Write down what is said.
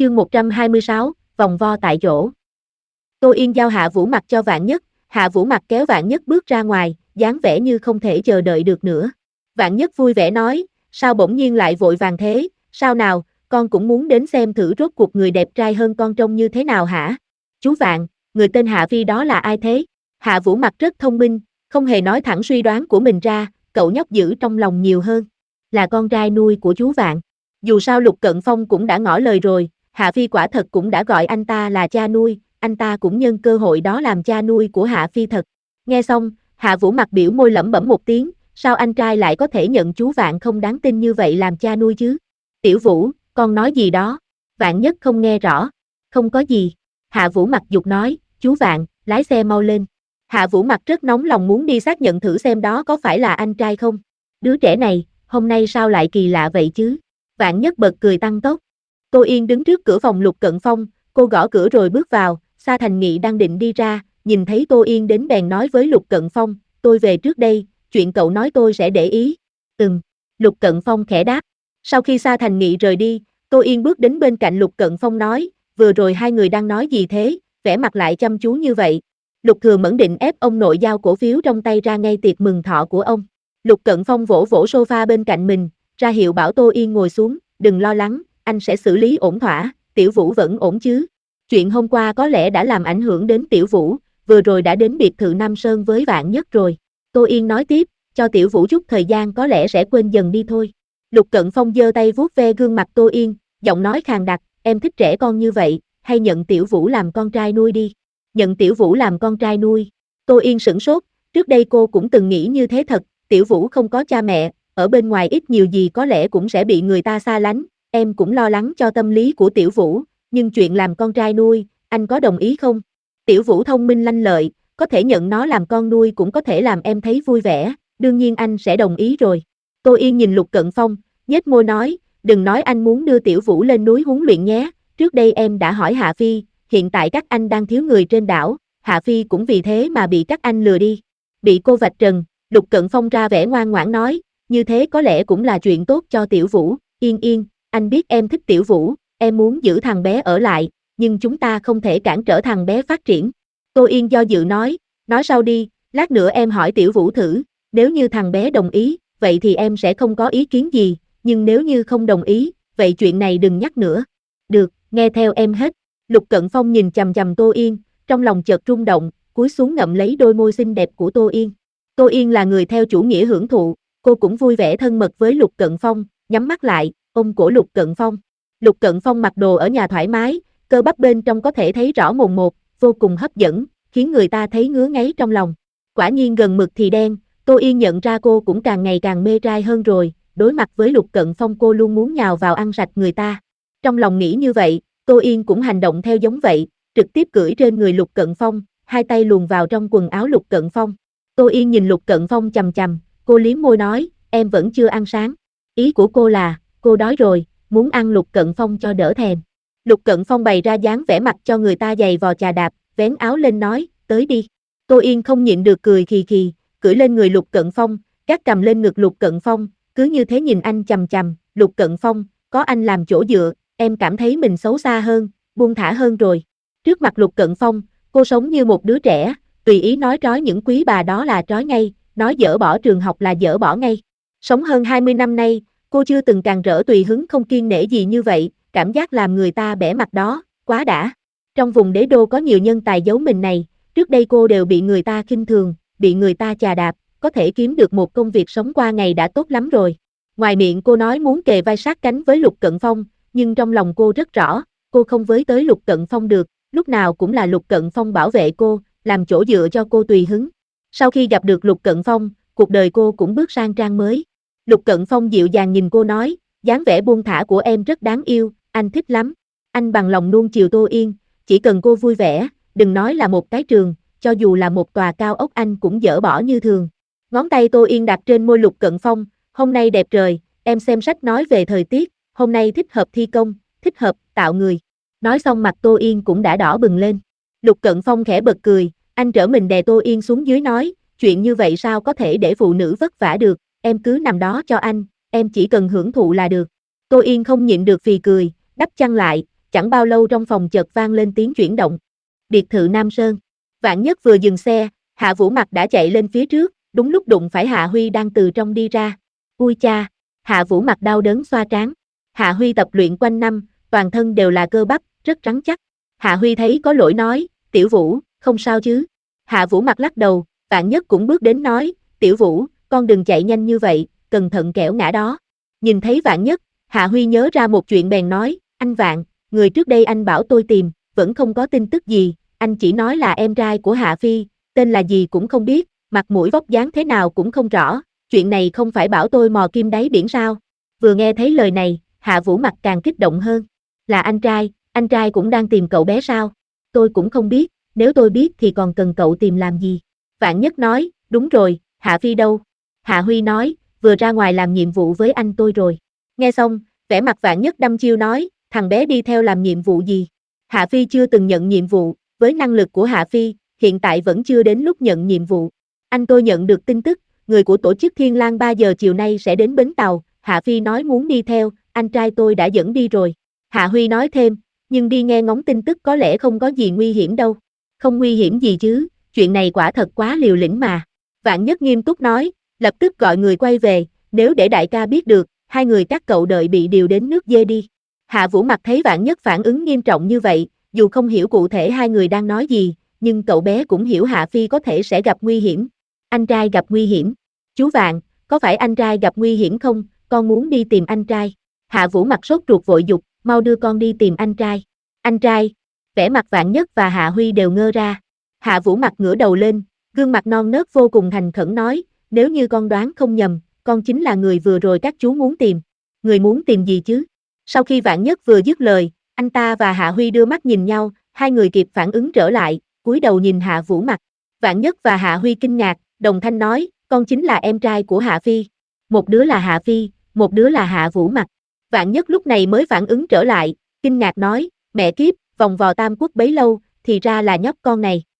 Chương 126, vòng vo tại chỗ. Tô Yên giao Hạ Vũ Mặc cho Vạn Nhất, Hạ Vũ Mặc kéo Vạn Nhất bước ra ngoài, dáng vẻ như không thể chờ đợi được nữa. Vạn Nhất vui vẻ nói, sao bỗng nhiên lại vội vàng thế, sao nào, con cũng muốn đến xem thử rốt cuộc người đẹp trai hơn con trông như thế nào hả? Chú Vạn, người tên Hạ Phi đó là ai thế? Hạ Vũ Mặc rất thông minh, không hề nói thẳng suy đoán của mình ra, cậu nhóc giữ trong lòng nhiều hơn. Là con trai nuôi của chú Vạn. Dù sao Lục Cận Phong cũng đã ngỏ lời rồi, Hạ Phi quả thật cũng đã gọi anh ta là cha nuôi, anh ta cũng nhân cơ hội đó làm cha nuôi của Hạ Phi thật. Nghe xong, Hạ Vũ Mặc biểu môi lẩm bẩm một tiếng, sao anh trai lại có thể nhận chú Vạn không đáng tin như vậy làm cha nuôi chứ? Tiểu Vũ, con nói gì đó? Vạn Nhất không nghe rõ. Không có gì. Hạ Vũ Mặc giục nói, chú Vạn, lái xe mau lên. Hạ Vũ Mặc rất nóng lòng muốn đi xác nhận thử xem đó có phải là anh trai không. Đứa trẻ này, hôm nay sao lại kỳ lạ vậy chứ? Vạn Nhất bật cười tăng tốc. Tô Yên đứng trước cửa phòng Lục Cận Phong, cô gõ cửa rồi bước vào, Sa Thành Nghị đang định đi ra, nhìn thấy Tô Yên đến bèn nói với Lục Cận Phong, tôi về trước đây, chuyện cậu nói tôi sẽ để ý. Lục Cận Phong khẽ đáp. Sau khi Sa Thành Nghị rời đi, Tô Yên bước đến bên cạnh Lục Cận Phong nói, vừa rồi hai người đang nói gì thế, vẻ mặt lại chăm chú như vậy. Lục Thừa Mẫn định ép ông nội giao cổ phiếu trong tay ra ngay tiệc mừng thọ của ông. Lục Cận Phong vỗ vỗ sofa bên cạnh mình, ra hiệu bảo Tô Yên ngồi xuống, đừng lo lắng, anh sẽ xử lý ổn thỏa, Tiểu Vũ vẫn ổn chứ. Chuyện hôm qua có lẽ đã làm ảnh hưởng đến Tiểu Vũ, vừa rồi đã đến biệt thự Nam Sơn với Vạn Nhất rồi. Tô Yên nói tiếp, cho Tiểu Vũ chút thời gian có lẽ sẽ quên dần đi thôi. Lục Cận Phong giơ tay vuốt ve gương mặt Tô Yên, giọng nói khàn đặc, em thích trẻ con như vậy, hay nhận Tiểu Vũ làm con trai nuôi đi. Nhận Tiểu Vũ làm con trai nuôi. Tô Yên sửng sốt, trước đây cô cũng từng nghĩ như thế thật, Tiểu Vũ không có cha mẹ, ở bên ngoài ít nhiều gì có lẽ cũng sẽ bị người ta xa lánh, em cũng lo lắng cho tâm lý của Tiểu Vũ, nhưng chuyện làm con trai nuôi, anh có đồng ý không? Tiểu Vũ thông minh lanh lợi, có thể nhận nó làm con nuôi cũng có thể làm em thấy vui vẻ, đương nhiên anh sẽ đồng ý rồi. Tô Yên nhìn Lục Cận Phong, nhếch môi nói, đừng nói anh muốn đưa Tiểu Vũ lên núi huấn luyện nhé, trước đây em đã hỏi Hạ Phi, hiện tại các anh đang thiếu người trên đảo, Hạ Phi cũng vì thế mà bị các anh lừa đi. Bị cô vạch trần, Lục Cận Phong ra vẻ ngoan ngoãn nói, như thế có lẽ cũng là chuyện tốt cho Tiểu Vũ, Yên, anh biết em thích Tiểu Vũ, em muốn giữ thằng bé ở lại, nhưng chúng ta không thể cản trở thằng bé phát triển. Tô Yên do dự nói sau đi, lát nữa em hỏi Tiểu Vũ thử, nếu như thằng bé đồng ý, vậy thì em sẽ không có ý kiến gì, nhưng nếu như không đồng ý, vậy chuyện này đừng nhắc nữa. Được, nghe theo em hết. Lục Cận Phong nhìn chằm chằm Tô Yên, trong lòng chợt rung động, cúi xuống ngậm lấy đôi môi xinh đẹp của Tô Yên. Tô Yên là người theo chủ nghĩa hưởng thụ, cô cũng vui vẻ thân mật với Lục Cận Phong, nhắm mắt lại, ôm cổ Lục Cận Phong. Lục Cận Phong mặc đồ ở nhà thoải mái, cơ bắp bên trong có thể thấy rõ mồn một, vô cùng hấp dẫn, khiến người ta thấy ngứa ngáy trong lòng. Quả nhiên gần mực thì đen, Tô Yên nhận ra cô cũng càng ngày càng mê trai hơn rồi, đối mặt với Lục Cận Phong cô luôn muốn nhào vào ăn sạch người ta. Trong lòng nghĩ như vậy, Tô Yên cũng hành động theo giống vậy, trực tiếp cưỡi trên người Lục Cận Phong, hai tay luồn vào trong quần áo Lục Cận Phong. Tô Yên nhìn Lục Cận Phong chằm chằm, cô liếm môi nói, em vẫn chưa ăn sáng. Ý của cô là, cô đói rồi, muốn ăn Lục Cận Phong cho đỡ thèm. Lục Cận Phong bày ra dáng vẻ mặt cho người ta giày vò chà đạp, vén áo lên nói, tới đi. Tô Yên không nhịn được cười khì khì, cưỡi lên người Lục Cận Phong, gác cầm lên ngực Lục Cận Phong, cứ như thế nhìn anh chằm chằm, Lục Cận Phong, có anh làm chỗ dựa, em cảm thấy mình xấu xa hơn, buông thả hơn rồi. Trước mặt Lục Cận Phong, cô sống như một đứa trẻ, tùy ý nói trói những quý bà đó là trói ngay, nói dỡ bỏ trường học là dỡ bỏ ngay. Sống hơn 20 năm nay, cô chưa từng càn rỡ tùy hứng không kiêng nể gì như vậy, cảm giác làm người ta bẻ mặt đó, quá đã. Trong vùng đế đô có nhiều nhân tài giấu mình này, trước đây cô đều bị người ta khinh thường, bị người ta chà đạp, có thể kiếm được một công việc sống qua ngày đã tốt lắm rồi. Ngoài miệng cô nói muốn kề vai sát cánh với Lục Cận Phong, nhưng trong lòng cô rất rõ, cô không với tới Lục Cận Phong được, lúc nào cũng là Lục Cận Phong bảo vệ cô, làm chỗ dựa cho cô tùy hứng. Sau khi gặp được Lục Cận Phong, cuộc đời cô cũng bước sang trang mới. Lục Cận Phong dịu dàng nhìn cô nói, dáng vẻ buông thả của em rất đáng yêu, anh thích lắm. Anh bằng lòng nuông chiều Tô Yên, chỉ cần cô vui vẻ, đừng nói là một cái trường, cho dù là một tòa cao ốc anh cũng dỡ bỏ như thường. Ngón tay Tô Yên đặt trên môi Lục Cận Phong, hôm nay đẹp trời, em xem sách nói về thời tiết, hôm nay thích hợp thi công, thích hợp tạo người. Nói xong mặt Tô Yên cũng đã đỏ bừng lên. Lục Cận Phong khẽ bật cười, anh trở mình đè Tô Yên xuống dưới nói, chuyện như vậy sao có thể để phụ nữ vất vả được, em cứ nằm đó cho anh, em chỉ cần hưởng thụ là được. Tô Yên không nhịn được phì cười, đắp chăn lại, chẳng bao lâu trong phòng chợt vang lên tiếng chuyển động. Biệt thự Nam Sơn. Vạn Nhất vừa dừng xe, Hạ Vũ Mặc đã chạy lên phía trước, đúng lúc đụng phải Hạ Huy đang từ trong đi ra. Ui cha, Hạ Vũ Mặc đau đớn xoa trán. Hạ Huy tập luyện quanh năm, toàn thân đều là cơ bắp, rất rắn chắc. Hạ Huy thấy có lỗi nói, Tiểu Vũ, không sao chứ? Hạ Vũ Mặc lắc đầu, Vạn Nhất cũng bước đến nói, Tiểu Vũ, con đừng chạy nhanh như vậy, cẩn thận kẻo ngã đó. Nhìn thấy Vạn Nhất, Hạ Huy nhớ ra một chuyện bèn nói, anh Vạn, người trước đây anh bảo tôi tìm, vẫn không có tin tức gì, anh chỉ nói là em trai của Hạ Phi, tên là gì cũng không biết, mặt mũi vóc dáng thế nào cũng không rõ, chuyện này không phải bảo tôi mò kim đáy biển sao? Vừa nghe thấy lời này, Hạ Vũ Mặc càng kích động hơn. Là anh trai cũng đang tìm cậu bé sao? Tôi cũng không biết, nếu tôi biết thì còn cần cậu tìm làm gì? Vạn Nhất nói, đúng rồi, Hạ Phi đâu? Hạ Huy nói, vừa ra ngoài làm nhiệm vụ với anh tôi rồi. Nghe xong, vẻ mặt Vạn Nhất đăm chiêu nói, thằng bé đi theo làm nhiệm vụ gì? Hạ Phi chưa từng nhận nhiệm vụ, với năng lực của Hạ Phi, hiện tại vẫn chưa đến lúc nhận nhiệm vụ. Anh tôi nhận được tin tức, người của tổ chức Thiên Lang 3 giờ chiều nay sẽ đến bến tàu, Hạ Phi nói muốn đi theo, anh trai tôi đã dẫn đi rồi. Hạ Huy nói thêm, nhưng đi nghe ngóng tin tức có lẽ không có gì nguy hiểm đâu. Không nguy hiểm gì chứ, chuyện này quả thật quá liều lĩnh mà. Vạn Nhất nghiêm túc nói, lập tức gọi người quay về, nếu để đại ca biết được, hai người các cậu đợi bị điều đến nước dê đi. Hạ Vũ Mặc thấy Vạn Nhất phản ứng nghiêm trọng như vậy, dù không hiểu cụ thể hai người đang nói gì, nhưng cậu bé cũng hiểu Hạ Phi có thể sẽ gặp nguy hiểm. Anh trai gặp nguy hiểm. Chú Vạn, có phải anh trai gặp nguy hiểm không, con muốn đi tìm anh trai. Hạ Vũ Mặc sốt ruột vội dục, mau đưa con đi tìm anh trai. Anh trai. Vẻ mặt Vạn Nhất và Hạ Huy đều ngơ ra. Hạ Vũ Mặc ngửa đầu lên, gương mặt non nớt vô cùng thành khẩn nói, nếu như con đoán không nhầm, con chính là người vừa rồi các chú muốn tìm. Người muốn tìm gì chứ? Sau khi Vạn Nhất vừa dứt lời, anh ta và Hạ Huy đưa mắt nhìn nhau, hai người kịp phản ứng trở lại, cúi đầu nhìn Hạ Vũ Mặc. Vạn Nhất và Hạ Huy kinh ngạc, đồng thanh nói, con chính là em trai của Hạ Phi. Một đứa là Hạ Phi, một đứa là Hạ Vũ Mặc. Vạn Nhất lúc này mới phản ứng trở lại, kinh ngạc nói, mẹ kiếp, vòng vò Tam Quốc bấy lâu, thì ra là nhóc con này.